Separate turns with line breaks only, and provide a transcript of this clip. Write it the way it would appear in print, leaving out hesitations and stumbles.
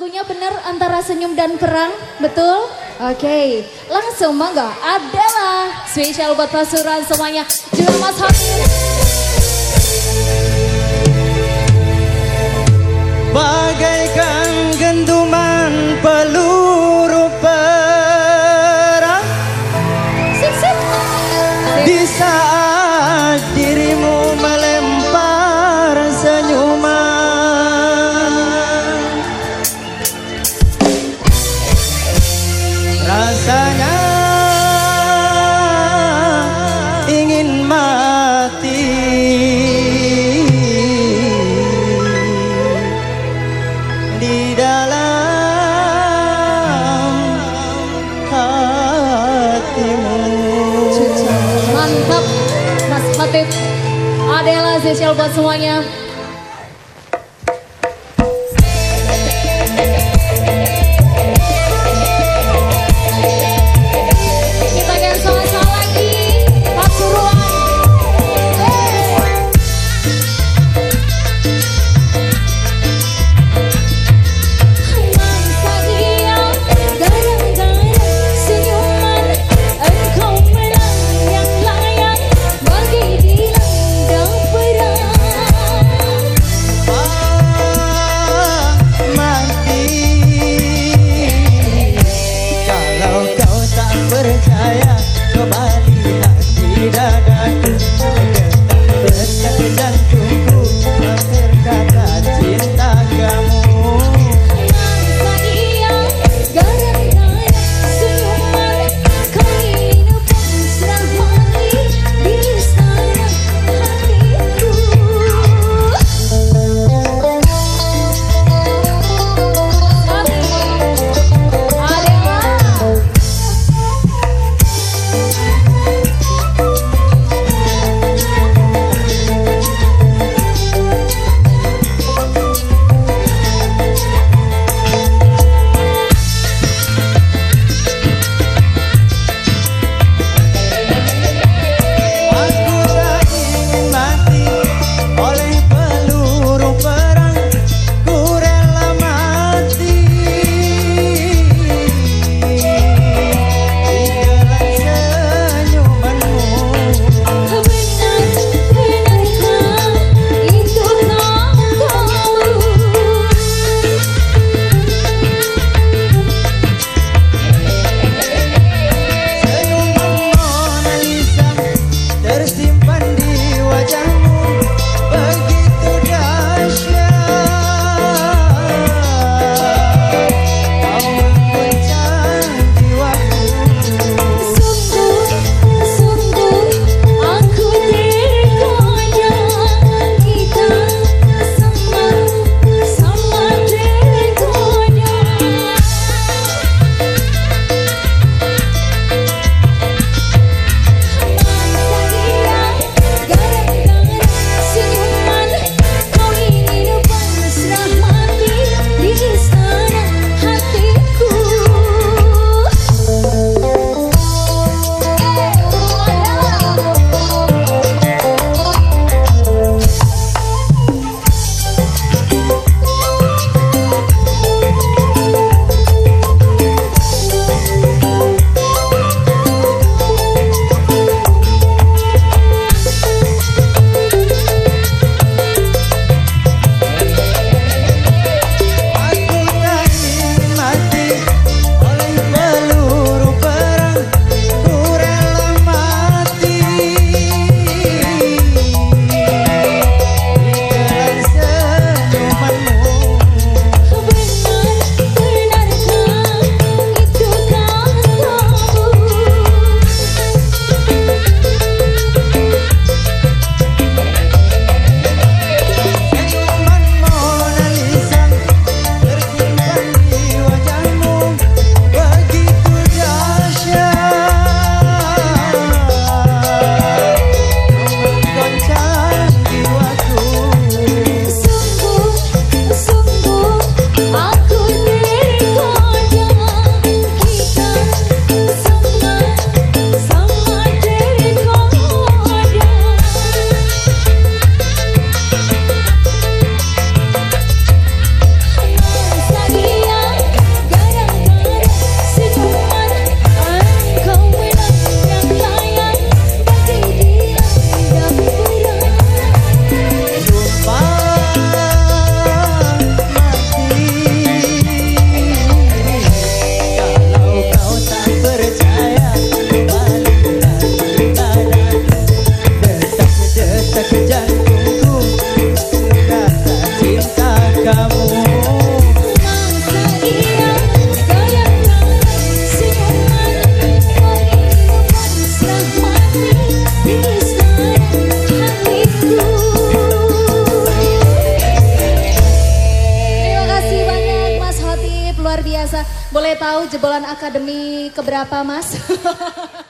Lagunya bener antara senyum dan perang, betul? Oke, langsung mangga adalah spesial buat Pasuruan semuanya. Juga Mas Hamid.
Bagaikan genduman peluru perang di saat dirimu melempar senyuman, rasanya ingin mati di dalam hatimu.
Mantap, Mas Hatip. Adalah spesial buat semuanya. Kita akan sama-sama lagi Pasuruan. Masa iya gara-gara senyuman engkau menang yang layak bagi dilanda perang. tahu jebolan akademi keberapa Mas?